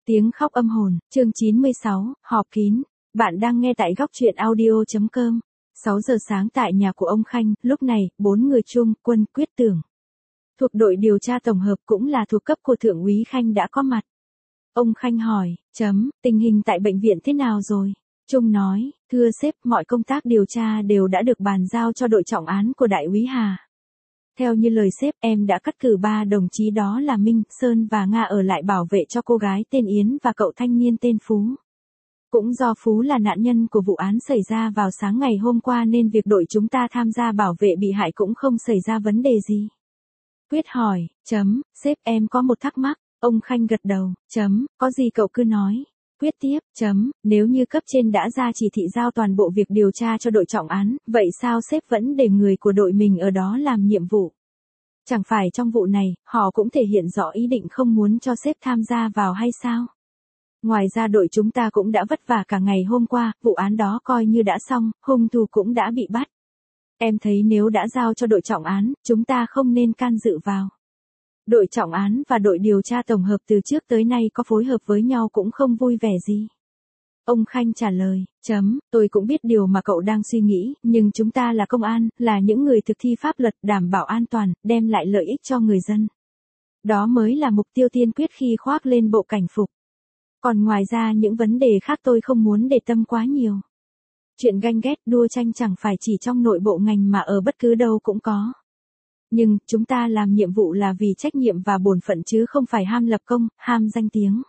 Tiếng khóc âm hồn, chương 96, họp kín. Bạn đang nghe tại góc truyện audio.com. 6 giờ sáng tại nhà của ông Khanh, lúc này, 4 người Trung, Quân, Quyết, Tưởng thuộc đội điều tra tổng hợp cũng là thuộc cấp của Thượng úy Khanh đã có mặt. Ông Khanh hỏi, tình hình tại bệnh viện thế nào rồi? Trung nói, thưa sếp, mọi công tác điều tra đều đã được bàn giao cho đội trọng án của đại úy Hà. Theo như lời sếp, em đã cắt cử 3 đồng chí đó là Minh, Sơn và Nga ở lại bảo vệ cho cô gái tên Yến và cậu thanh niên tên Phú. Cũng do Phú là nạn nhân của vụ án xảy ra vào sáng ngày hôm qua nên việc đội chúng ta tham gia bảo vệ bị hại cũng không xảy ra vấn đề gì. Quyết hỏi, sếp em có một thắc mắc. Ông Khanh gật đầu, có gì cậu cứ nói. Quyết tiếp, nếu như cấp trên đã ra chỉ thị giao toàn bộ việc điều tra cho đội trọng án, vậy sao sếp vẫn để người của đội mình ở đó làm nhiệm vụ? Chẳng phải trong vụ này, họ cũng thể hiện rõ ý định không muốn cho sếp tham gia vào hay sao? Ngoài ra đội chúng ta cũng đã vất vả cả ngày hôm qua, vụ án đó coi như đã xong, hung thủ cũng đã bị bắt. Em thấy nếu đã giao cho đội trọng án, chúng ta không nên can dự vào. Đội trọng án và đội điều tra tổng hợp từ trước tới nay có phối hợp với nhau cũng không vui vẻ gì. Ông Khanh trả lời, tôi cũng biết điều mà cậu đang suy nghĩ, nhưng chúng ta là công an, là những người thực thi pháp luật, đảm bảo an toàn, đem lại lợi ích cho người dân. Đó mới là mục tiêu tiên quyết khi khoác lên bộ cảnh phục. Còn ngoài ra những vấn đề khác tôi không muốn để tâm quá nhiều. Chuyện ganh ghét đua tranh chẳng phải chỉ trong nội bộ ngành mà ở bất cứ đâu cũng có. Nhưng, chúng ta làm nhiệm vụ là vì trách nhiệm và bổn phận chứ không phải ham lập công, ham danh tiếng.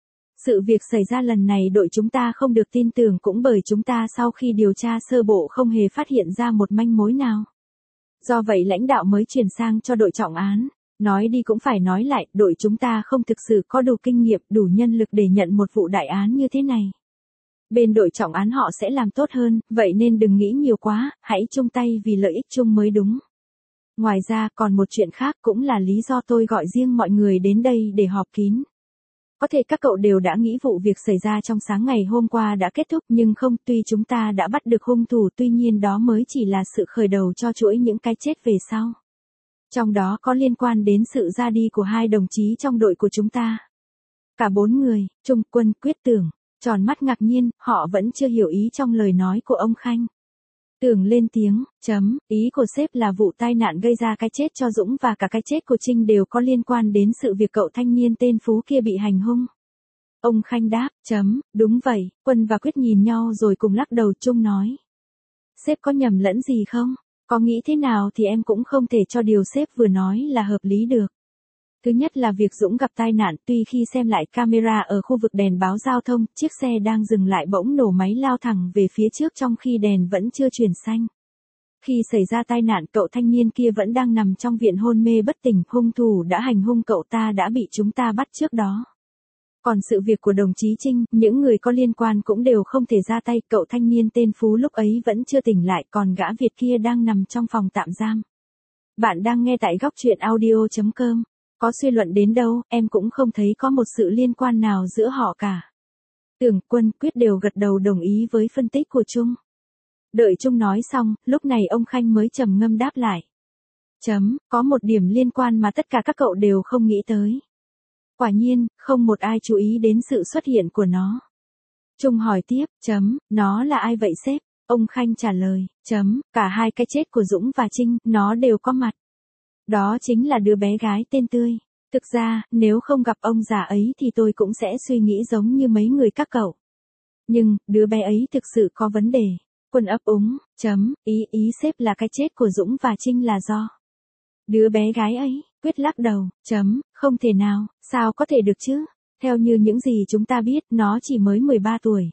Sự việc xảy ra lần này đội chúng ta không được tin tưởng cũng bởi chúng ta sau khi điều tra sơ bộ không hề phát hiện ra một manh mối nào. Do vậy lãnh đạo mới chuyển sang cho đội trọng án. Nói đi cũng phải nói lại, đội chúng ta không thực sự có đủ kinh nghiệm, đủ nhân lực để nhận một vụ đại án như thế này. Bên đội trọng án họ sẽ làm tốt hơn, vậy nên đừng nghĩ nhiều quá, hãy chung tay vì lợi ích chung mới đúng. Ngoài ra còn một chuyện khác cũng là lý do tôi gọi riêng mọi người đến đây để họp kín. Có thể các cậu đều đã nghĩ vụ việc xảy ra trong sáng ngày hôm qua đã kết thúc nhưng không, tuy chúng ta đã bắt được hung thủ tuy nhiên đó mới chỉ là sự khởi đầu cho chuỗi những cái chết về sau. Trong đó có liên quan đến sự ra đi của 2 đồng chí trong đội của chúng ta. Cả 4 người, Trung, Quân, Quyết, Tưởng, tròn mắt ngạc nhiên, họ vẫn chưa hiểu ý trong lời nói của ông Khanh. Tưởng lên tiếng, ý của sếp là vụ tai nạn gây ra cái chết cho Dũng và cả cái chết của Trinh đều có liên quan đến sự việc cậu thanh niên tên Phú kia bị hành hung. Ông Khanh đáp, đúng vậy, Quân và Quyết nhìn nhau rồi cùng lắc đầu. Trung nói. Sếp có nhầm lẫn gì không? Có nghĩ thế nào thì em cũng không thể cho điều sếp vừa nói là hợp lý được. Thứ nhất là việc Dũng gặp tai nạn, tuy khi xem lại camera ở khu vực đèn báo giao thông, chiếc xe đang dừng lại bỗng nổ máy lao thẳng về phía trước trong khi đèn vẫn chưa chuyển xanh. Khi xảy ra tai nạn cậu thanh niên kia vẫn đang nằm trong viện hôn mê bất tỉnh, hung thủ đã hành hung cậu ta đã bị chúng ta bắt trước đó. Còn sự việc của đồng chí Trinh, những người có liên quan cũng đều không thể ra tay, cậu thanh niên tên Phú lúc ấy vẫn chưa tỉnh lại còn gã Việt kia đang nằm trong phòng tạm giam. Bạn đang nghe tại góc truyện audio.com. Có suy luận đến đâu, em cũng không thấy có một sự liên quan nào giữa họ cả. Tưởng, Quân, Quyết đều gật đầu đồng ý với phân tích của Trung. Đợi Trung nói xong, lúc này ông Khanh mới trầm ngâm đáp lại. Có một điểm liên quan mà tất cả các cậu đều không nghĩ tới. Quả nhiên, không một ai chú ý đến sự xuất hiện của nó. Trung hỏi tiếp, nó là ai vậy sếp? Ông Khanh trả lời, cả 2 cái chết của Dũng và Trinh, nó đều có mặt. Đó chính là đứa bé gái tên Tươi. Thực ra, nếu không gặp ông già ấy thì tôi cũng sẽ suy nghĩ giống như mấy người các cậu. Nhưng, đứa bé ấy thực sự có vấn đề. Quân ấp úng, ý sếp là cái chết của Dũng và Trinh là do đứa bé gái ấy. Quyết lắc đầu, không thể nào, sao có thể được chứ? Theo như những gì chúng ta biết, nó chỉ mới 13 tuổi.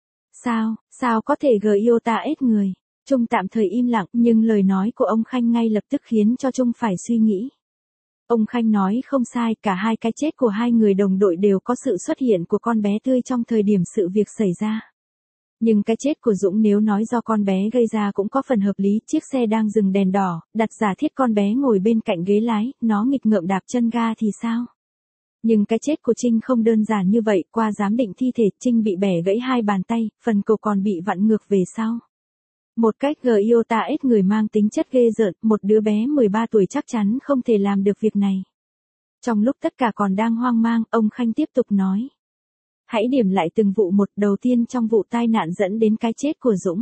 Sao có thể Iota ết người? Trung tạm thời im lặng, nhưng lời nói của ông Khanh ngay lập tức khiến cho Trung phải suy nghĩ. Ông Khanh nói không sai, cả 2 cái chết của 2 người đồng đội đều có sự xuất hiện của con bé Tươi trong thời điểm sự việc xảy ra. Nhưng cái chết của Dũng nếu nói do con bé gây ra cũng có phần hợp lý, chiếc xe đang dừng đèn đỏ, đặt giả thiết con bé ngồi bên cạnh ghế lái, nó nghịch ngợm đạp chân ga thì sao? Nhưng cái chết của Trinh không đơn giản như vậy, qua giám định thi thể, Trinh bị bẻ gãy 2 bàn tay, phần cổ còn bị vặn ngược về sau. Một cách Iota ết người mang tính chất ghê rợn, một đứa bé 13 tuổi chắc chắn không thể làm được việc này. Trong lúc tất cả còn đang hoang mang, ông Khanh tiếp tục nói. Hãy điểm lại từng vụ một, đầu tiên trong vụ tai nạn dẫn đến cái chết của Dũng.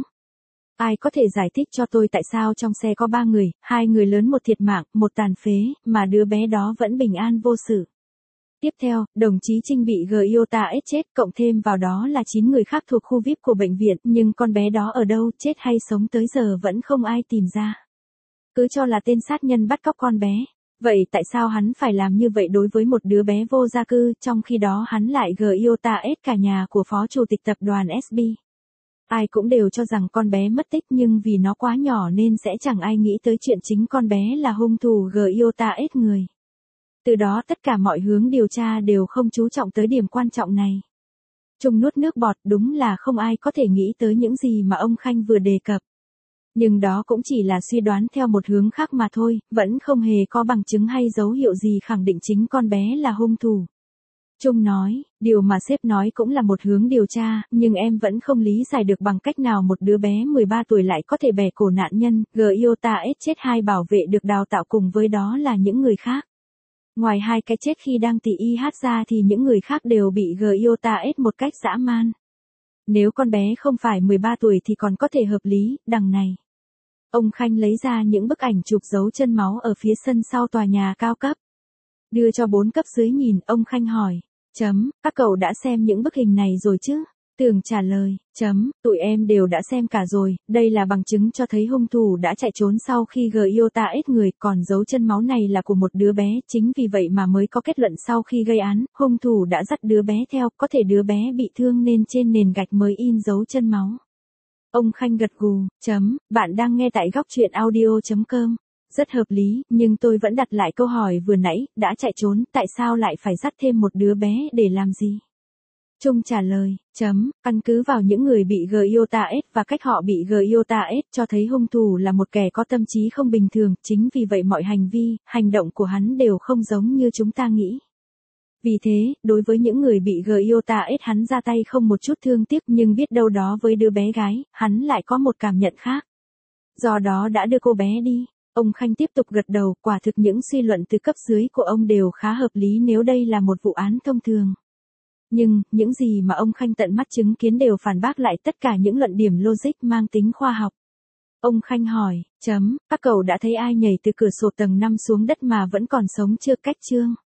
Ai có thể giải thích cho tôi tại sao trong xe có 3 người, 2 người lớn một thiệt mạng, một tàn phế, mà đứa bé đó vẫn bình an vô sự. Tiếp theo, đồng chí Trinh bị Giota S chết, cộng thêm vào đó là 9 người khác thuộc khu VIP của bệnh viện, nhưng con bé đó ở đâu, chết hay sống tới giờ vẫn không ai tìm ra. Cứ cho là tên sát nhân bắt cóc con bé. Vậy tại sao hắn phải làm như vậy đối với một đứa bé vô gia cư, trong khi đó hắn lại Giota S cả nhà của phó chủ tịch tập đoàn SB? Ai cũng đều cho rằng con bé mất tích, nhưng vì nó quá nhỏ nên sẽ chẳng ai nghĩ tới chuyện chính con bé là hung thủ Giota S người. Từ đó tất cả mọi hướng điều tra đều không chú trọng tới điểm quan trọng này. Trung nuốt nước bọt, đúng là không ai có thể nghĩ tới những gì mà ông Khanh vừa đề cập. Nhưng đó cũng chỉ là suy đoán theo một hướng khác mà thôi, vẫn không hề có bằng chứng hay dấu hiệu gì khẳng định chính con bé là hung thủ. Trung nói, điều mà sếp nói cũng là một hướng điều tra, nhưng em vẫn không lý giải được bằng cách nào một đứa bé 13 tuổi lại có thể bẻ cổ nạn nhân, Giota S chết, 2 bảo vệ được đào tạo cùng với đó là những người khác. Ngoài 2 cái chết khi đang tỉ y hát ra thì những người khác đều bị Giota S một cách dã man. Nếu con bé không phải 13 tuổi thì còn có thể hợp lý, đằng này. Ông Khanh lấy ra những bức ảnh chụp dấu chân máu ở phía sân sau tòa nhà cao cấp. Đưa cho 4 cấp dưới nhìn, ông Khanh hỏi. Các cậu đã xem những bức hình này rồi chứ? Tường trả lời. Tụi em đều đã xem cả rồi, đây là bằng chứng cho thấy hung thủ đã chạy trốn sau khi Giota S người, còn dấu chân máu này là của một đứa bé, chính vì vậy mà mới có kết luận sau khi gây án, hung thủ đã dắt đứa bé theo, có thể đứa bé bị thương nên trên nền gạch mới in dấu chân máu. Ông Khanh gật gù. Bạn đang nghe tại góc truyện audio.com. Rất hợp lý, nhưng tôi vẫn đặt lại câu hỏi vừa nãy, đã chạy trốn, tại sao lại phải dắt thêm một đứa bé để làm gì? Trung trả lời, căn cứ vào những người bị Giota S và cách họ bị Giota S cho thấy hung thủ là một kẻ có tâm trí không bình thường, chính vì vậy mọi hành vi, hành động của hắn đều không giống như chúng ta nghĩ. Vì thế, đối với những người bị Giota S hắn ra tay không một chút thương tiếc, nhưng biết đâu đó với đứa bé gái, hắn lại có một cảm nhận khác. Do đó đã đưa cô bé đi. Ông Khanh tiếp tục gật đầu, quả thực những suy luận từ cấp dưới của ông đều khá hợp lý nếu đây là một vụ án thông thường. Nhưng, những gì mà ông Khanh tận mắt chứng kiến đều phản bác lại tất cả những luận điểm logic mang tính khoa học. Ông Khanh hỏi, các cậu đã thấy ai nhảy từ cửa sổ tầng 5 xuống đất mà vẫn còn sống chưa? Cách chương